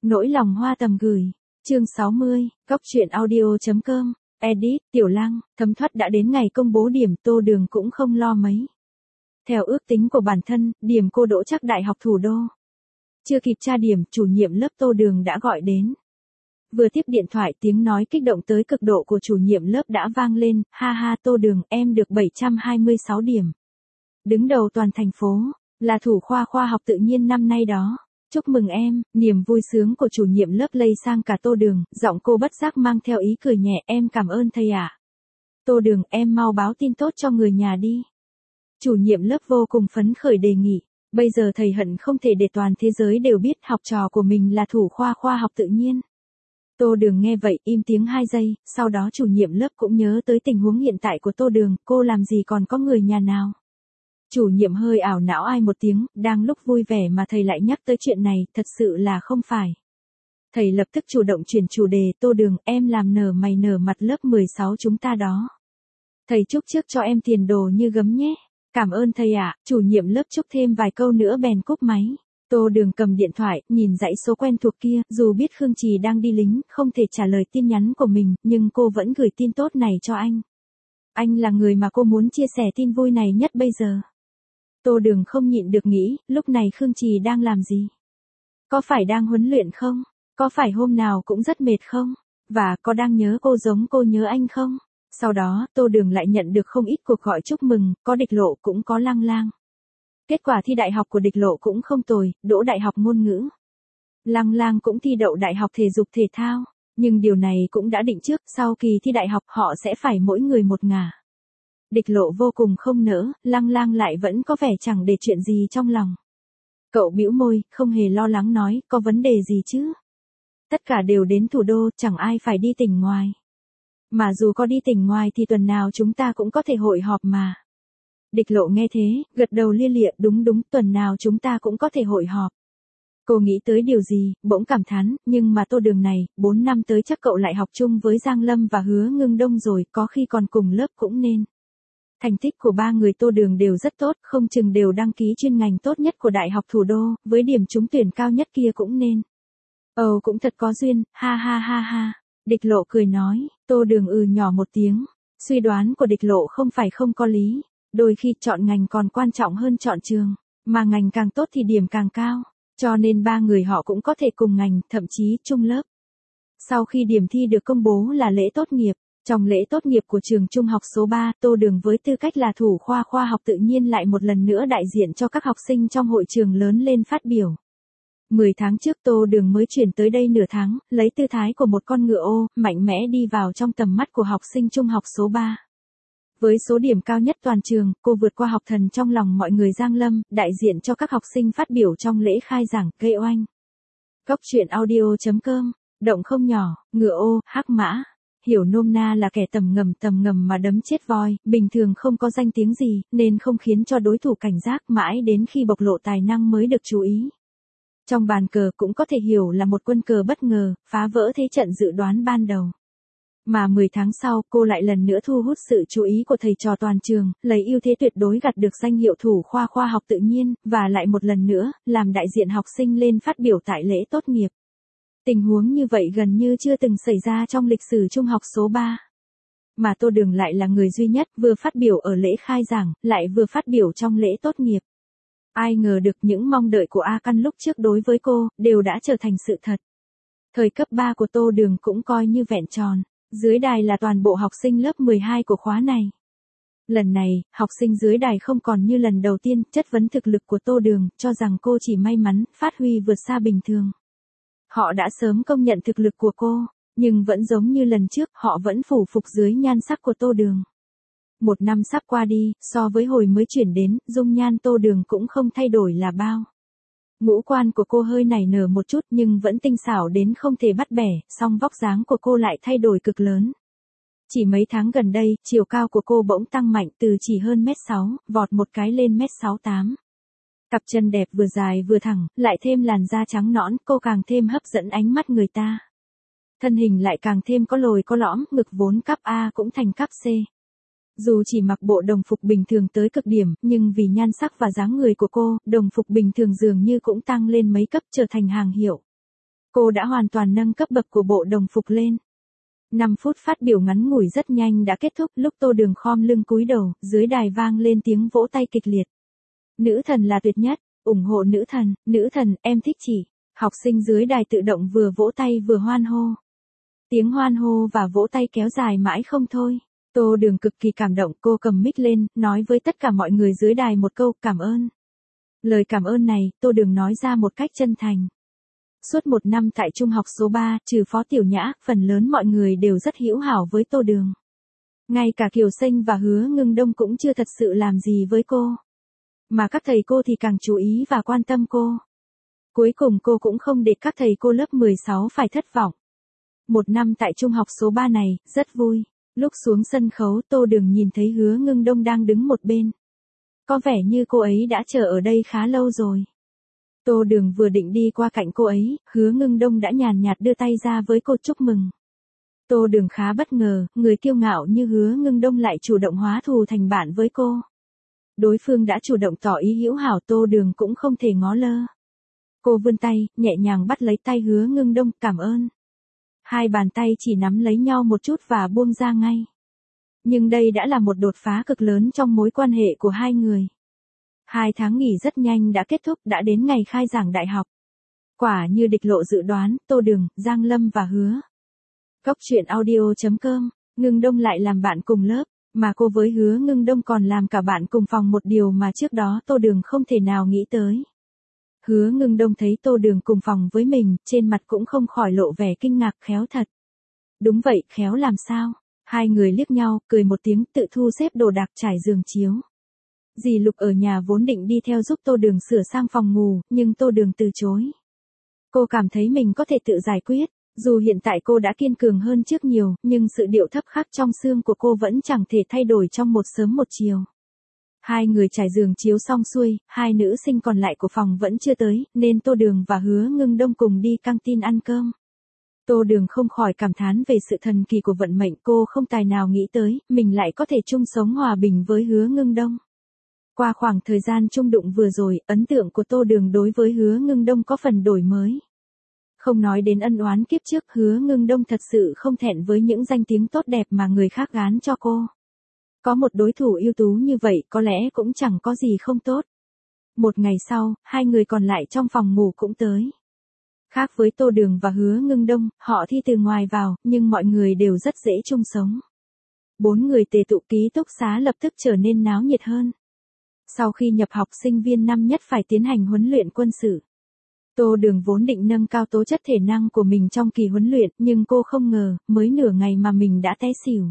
Nỗi lòng hoa tầm gửi. Chương 60, Góc truyện audio.com. Edit, Tiểu Lăng, thấm thoát đã đến ngày công bố điểm, Tô Đường cũng không lo mấy. Theo ước tính của bản thân, điểm cô đỗ chắc Đại học Thủ đô. Chưa kịp tra điểm, chủ nhiệm lớp Tô Đường đã gọi đến. Vừa tiếp điện thoại, tiếng nói kích động tới cực độ của chủ nhiệm lớp đã vang lên, ha ha Tô Đường, em được 726 điểm. Đứng đầu toàn thành phố, là thủ khoa khoa học tự nhiên năm nay đó. Chúc mừng em, niềm vui sướng của chủ nhiệm lớp lây sang cả Tô Đường, giọng cô bất giác mang theo ý cười nhẹ, em cảm ơn thầy ạ. Tô Đường, em mau báo tin tốt cho người nhà đi. Chủ nhiệm lớp vô cùng phấn khởi đề nghị, bây giờ thầy hận không thể để toàn thế giới đều biết học trò của mình là thủ khoa khoa học tự nhiên. Tô Đường nghe vậy im tiếng 2 giây, sau đó chủ nhiệm lớp cũng nhớ tới tình huống hiện tại của Tô Đường, cô làm gì còn có người nhà nào. Chủ nhiệm hơi ảo não ai một tiếng, đang lúc vui vẻ mà thầy lại nhắc tới chuyện này, thật sự là không phải. Thầy lập tức chủ động chuyển chủ đề, Tô Đường, em làm nở mày nở mặt lớp 16 chúng ta đó. Thầy chúc trước cho em tiền đồ như gấm nhé. Cảm ơn thầy ạ, chủ nhiệm lớp chúc thêm vài câu nữa bèn cúp máy. Tô Đường cầm điện thoại, nhìn dãy số quen thuộc kia, dù biết Khương Trì đang đi lính, không thể trả lời tin nhắn của mình, nhưng cô vẫn gửi tin tốt này cho anh. Anh là người mà cô muốn chia sẻ tin vui này nhất bây giờ. Tô Đường không nhịn được nghĩ, lúc này Khương Trì đang làm gì? Có phải đang huấn luyện không? Có phải hôm nào cũng rất mệt không? Và có đang nhớ cô giống cô nhớ anh không? Sau đó, Tô Đường lại nhận được không ít cuộc gọi chúc mừng, có Địch Lộ cũng có Lang Lang. Kết quả thi đại học của Địch Lộ cũng không tồi, đỗ đại học ngôn ngữ. Lang Lang cũng thi đậu đại học thể dục thể thao, nhưng điều này cũng đã định trước, sau kỳ thi đại học họ sẽ phải mỗi người một ngả. Địch Lộ vô cùng không nỡ, Lang Lang lại vẫn có vẻ chẳng để chuyện gì trong lòng. Cậu bĩu môi, không hề lo lắng nói, có vấn đề gì chứ? Tất cả đều đến thủ đô, chẳng ai phải đi tỉnh ngoài. Mà dù có đi tỉnh ngoài thì tuần nào chúng ta cũng có thể hội họp mà. Địch Lộ nghe thế, gật đầu lia lịa, đúng, tuần nào chúng ta cũng có thể hội họp. Cô nghĩ tới điều gì, bỗng cảm thán, nhưng mà Tô Đường này, 4 năm tới chắc cậu lại học chung với Giang Lâm và Hứa Ngưng Đông rồi, có khi còn cùng lớp cũng nên. Thành tích của ba người Tô Đường đều rất tốt, không chừng đều đăng ký chuyên ngành tốt nhất của Đại học Thủ đô, với điểm trúng tuyển cao nhất kia cũng nên. Cũng thật có duyên, ha ha ha ha. Địch Lộ cười nói, Tô Đường nhỏ một tiếng. Suy đoán của Địch Lộ không phải không có lý. Đôi khi chọn ngành còn quan trọng hơn chọn trường, mà ngành càng tốt thì điểm càng cao. Cho nên ba người họ cũng có thể cùng ngành, thậm chí chung lớp. Sau khi điểm thi được công bố là lễ tốt nghiệp. Trong lễ tốt nghiệp của trường trung học số 3, Tô Đường với tư cách là thủ khoa khoa học tự nhiên lại một lần nữa đại diện cho các học sinh trong hội trường lớn lên phát biểu. 10 tháng trước Tô Đường mới chuyển tới đây nửa tháng, lấy tư thái của một con ngựa ô, mạnh mẽ đi vào trong tầm mắt của học sinh trung học số 3. Với số điểm cao nhất toàn trường, cô vượt qua học thần trong lòng mọi người Giang Lâm, đại diện cho các học sinh phát biểu trong lễ khai giảng, gây oanh. Góc truyện audio.com, động không nhỏ, ngựa ô, hắc mã. Hiểu nôm na là kẻ tầm ngầm mà đấm chết voi, bình thường không có danh tiếng gì, nên không khiến cho đối thủ cảnh giác, mãi đến khi bộc lộ tài năng mới được chú ý. Trong bàn cờ cũng có thể hiểu là một quân cờ bất ngờ, phá vỡ thế trận dự đoán ban đầu. Mà 10 tháng sau, cô lại lần nữa thu hút sự chú ý của thầy trò toàn trường, lấy ưu thế tuyệt đối gặt được danh hiệu thủ khoa khoa học tự nhiên, và lại một lần nữa, làm đại diện học sinh lên phát biểu tại lễ tốt nghiệp. Tình huống như vậy gần như chưa từng xảy ra trong lịch sử trung học số 3. Mà Tô Đường lại là người duy nhất vừa phát biểu ở lễ khai giảng, lại vừa phát biểu trong lễ tốt nghiệp. Ai ngờ được những mong đợi của A Căn lúc trước đối với cô, đều đã trở thành sự thật. Thời cấp 3 của Tô Đường cũng coi như vẹn tròn. Dưới đài là toàn bộ học sinh lớp 12 của khóa này. Lần này, học sinh dưới đài không còn như lần đầu tiên, chất vấn thực lực của Tô Đường, cho rằng cô chỉ may mắn, phát huy vượt xa bình thường. Họ đã sớm công nhận thực lực của cô, nhưng vẫn giống như lần trước, họ vẫn phủ phục dưới nhan sắc của Tô Đường. 1 năm sắp qua đi, so với hồi mới chuyển đến, dung nhan Tô Đường cũng không thay đổi là bao. Ngũ quan của cô hơi nảy nở một chút nhưng vẫn tinh xảo đến không thể bắt bẻ, song vóc dáng của cô lại thay đổi cực lớn. Chỉ mấy tháng gần đây, chiều cao của cô bỗng tăng mạnh từ chỉ hơn 1m6, vọt một cái lên 1m68. Cặp chân đẹp vừa dài vừa thẳng, lại thêm làn da trắng nõn, cô càng thêm hấp dẫn ánh mắt người ta. Thân hình lại càng thêm có lồi có lõm, ngực vốn cấp A cũng thành cấp C. Dù chỉ mặc bộ đồng phục bình thường tới cực điểm, nhưng vì nhan sắc và dáng người của cô, đồng phục bình thường dường như cũng tăng lên mấy cấp trở thành hàng hiệu. Cô đã hoàn toàn nâng cấp bậc của bộ đồng phục lên. 5 phút phát biểu ngắn ngủi rất nhanh đã kết thúc, lúc Tô Đường khom lưng cúi đầu, dưới đài vang lên tiếng vỗ tay kịch liệt. Nữ thần là tuyệt nhất, ủng hộ nữ thần, em thích chị. Học sinh dưới đài tự động vừa vỗ tay vừa hoan hô. Tiếng hoan hô và vỗ tay kéo dài mãi không thôi. Tô Đường cực kỳ cảm động, cô cầm mic lên, nói với tất cả mọi người dưới đài một câu cảm ơn. Lời cảm ơn này, Tô Đường nói ra một cách chân thành. Suốt 1 năm tại trung học số 3, trừ Phó Tiểu Nhã, phần lớn mọi người đều rất hữu hảo với Tô Đường. Ngay cả Kiều Sinh và Hứa Ngưng Đông cũng chưa thật sự làm gì với cô. Mà các thầy cô thì càng chú ý và quan tâm cô. Cuối cùng cô cũng không để các thầy cô lớp 16 phải thất vọng. 1 năm tại trung học số 3 này, rất vui. Lúc xuống sân khấu Tô Đường nhìn thấy Hứa Ngưng Đông đang đứng một bên. Có vẻ như cô ấy đã chờ ở đây khá lâu rồi. Tô Đường vừa định đi qua cạnh cô ấy, Hứa Ngưng Đông đã nhàn nhạt đưa tay ra với cô chúc mừng. Tô Đường khá bất ngờ, người kiêu ngạo như Hứa Ngưng Đông lại chủ động hóa thù thành bạn với cô. Đối phương đã chủ động tỏ ý hữu hảo, Tô Đường cũng không thể ngó lơ. Cô vươn tay, nhẹ nhàng bắt lấy tay Hứa Ngưng Đông, cảm ơn. Hai bàn tay chỉ nắm lấy nhau một chút và buông ra ngay. Nhưng đây đã là một đột phá cực lớn trong mối quan hệ của hai người. 2 tháng nghỉ rất nhanh đã kết thúc, đã đến ngày khai giảng đại học. Quả như địch lộ dự đoán, Tô Đường, Giang Lâm và Hứa Cốc Truyện Audio.com, Ngưng Đông lại làm bạn cùng lớp, mà cô với Hứa Ngưng Đông còn làm cả bạn cùng phòng, một điều mà trước đó Tô Đường không thể nào nghĩ tới. Hứa Ngưng Đông thấy Tô Đường cùng phòng với mình, trên mặt cũng không khỏi lộ vẻ kinh ngạc, khéo thật. Đúng vậy, khéo làm sao? Hai người liếc nhau, cười một tiếng, tự thu xếp đồ đạc trải giường chiếu. Dì Lục ở nhà vốn định đi theo giúp Tô Đường sửa sang phòng ngủ, nhưng Tô Đường từ chối. Cô cảm thấy mình có thể tự giải quyết, dù hiện tại cô đã kiên cường hơn trước nhiều, nhưng sự điệu thấp khắc trong xương của cô vẫn chẳng thể thay đổi trong một sớm một chiều. Hai người trải giường chiếu xong xuôi, hai nữ sinh còn lại của phòng vẫn chưa tới, nên Tô Đường và Hứa Ngưng Đông cùng đi căng tin ăn cơm. Tô Đường không khỏi cảm thán về sự thần kỳ của vận mệnh, cô không tài nào nghĩ tới, mình lại có thể chung sống hòa bình với Hứa Ngưng Đông. Qua khoảng thời gian chung đụng vừa rồi, ấn tượng của Tô Đường đối với Hứa Ngưng Đông có phần đổi mới. Không nói đến ân oán kiếp trước, Hứa Ngưng Đông thật sự không thẹn với những danh tiếng tốt đẹp mà người khác gán cho cô. Có một đối thủ ưu tú như vậy có lẽ cũng chẳng có gì không tốt. Một ngày sau, hai người còn lại trong phòng ngủ cũng tới. Khác với Tô Đường và Hứa Ngưng Đông, họ thi từ ngoài vào, nhưng mọi người đều rất dễ chung sống. 4 người tề tụ ký túc xá lập tức trở nên náo nhiệt hơn. Sau khi nhập học, sinh viên năm nhất phải tiến hành huấn luyện quân sự. Tô Đường vốn định nâng cao tố chất thể năng của mình trong kỳ huấn luyện, nhưng cô không ngờ, mới nửa ngày mà mình đã té xỉu.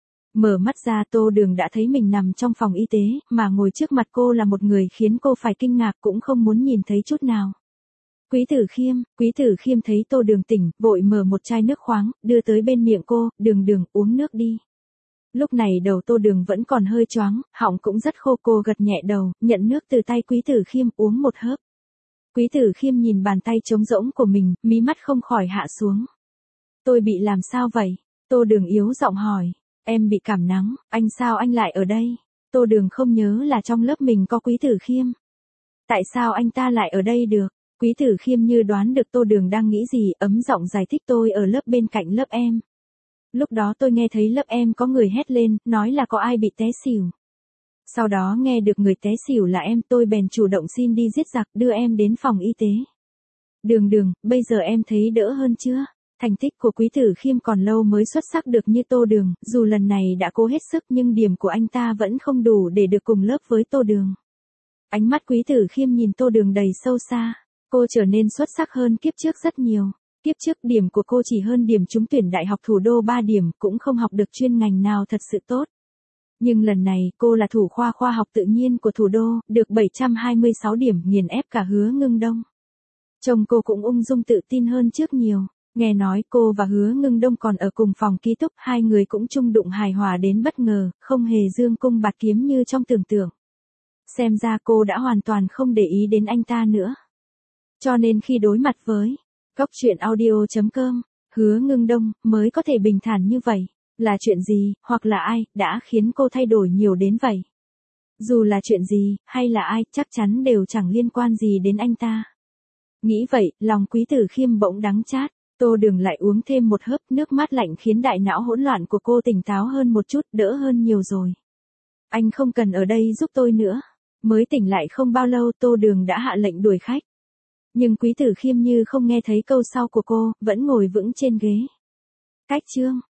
Mở mắt ra, Tô Đường đã thấy mình nằm trong phòng y tế, mà ngồi trước mặt cô là một người khiến cô phải kinh ngạc cũng không muốn nhìn thấy chút nào. Quý Tử Khiêm thấy Tô Đường tỉnh, vội mở một chai nước khoáng, đưa tới bên miệng cô, Đường uống nước đi. Lúc này đầu Tô Đường vẫn còn hơi choáng, họng cũng rất khô, cô gật nhẹ đầu, nhận nước từ tay Quý Tử Khiêm, uống một hớp. Quý Tử Khiêm nhìn bàn tay trống rỗng của mình, mí mắt không khỏi hạ xuống. Tôi bị làm sao vậy? Tô Đường yếu giọng hỏi. Em bị cảm nắng, sao anh lại ở đây? Tô Đường không nhớ là trong lớp mình có Quý Tử Khiêm. Tại sao anh ta lại ở đây được? Quý Tử Khiêm như đoán được Tô Đường đang nghĩ gì, ấm giọng giải thích, tôi ở lớp bên cạnh lớp em. Lúc đó tôi nghe thấy lớp em có người hét lên, nói là có ai bị té xỉu. Sau đó nghe được người té xỉu là em, tôi bèn chủ động xin đi giết giặc, đưa em đến phòng y tế. Đường, bây giờ em thấy đỡ hơn chưa? Thành tích của Quý Tử Khiêm còn lâu mới xuất sắc được như Tô Đường, dù lần này đã cố hết sức nhưng điểm của anh ta vẫn không đủ để được cùng lớp với Tô Đường. Ánh mắt Quý Tử Khiêm nhìn Tô Đường đầy sâu xa, cô trở nên xuất sắc hơn kiếp trước rất nhiều. Kiếp trước điểm của cô chỉ hơn điểm trúng tuyển Đại học Thủ đô 3 điểm, cũng không học được chuyên ngành nào thật sự tốt. Nhưng lần này, cô là thủ khoa khoa học tự nhiên của thủ đô, được 726 điểm, nghiền ép cả Hứa Ngưng Đông. Trông cô cũng ung dung tự tin hơn trước nhiều. Nghe nói cô và Hứa Ngưng Đông còn ở cùng phòng ký túc, hai người cũng chung đụng hài hòa đến bất ngờ, không hề dương cung bạt kiếm như trong tưởng tượng. Xem ra cô đã hoàn toàn không để ý đến anh ta nữa. Cho nên khi đối mặt với Cốc Truyện Audio.com, Hứa Ngưng Đông mới có thể bình thản như vậy. Là chuyện gì, hoặc là ai, đã khiến cô thay đổi nhiều đến vậy? Dù là chuyện gì, hay là ai, chắc chắn đều chẳng liên quan gì đến anh ta. Nghĩ vậy, lòng Quý Tử Khiêm bỗng đắng chát. Tô Đường lại uống thêm một hớp, nước mát lạnh khiến đại não hỗn loạn của cô tỉnh táo hơn một chút, đỡ hơn nhiều rồi. Anh không cần ở đây giúp tôi nữa. Mới tỉnh lại không bao lâu, Tô Đường đã hạ lệnh đuổi khách. Nhưng Quý Tử Khiêm như không nghe thấy câu sau của cô, vẫn ngồi vững trên ghế. Cách chương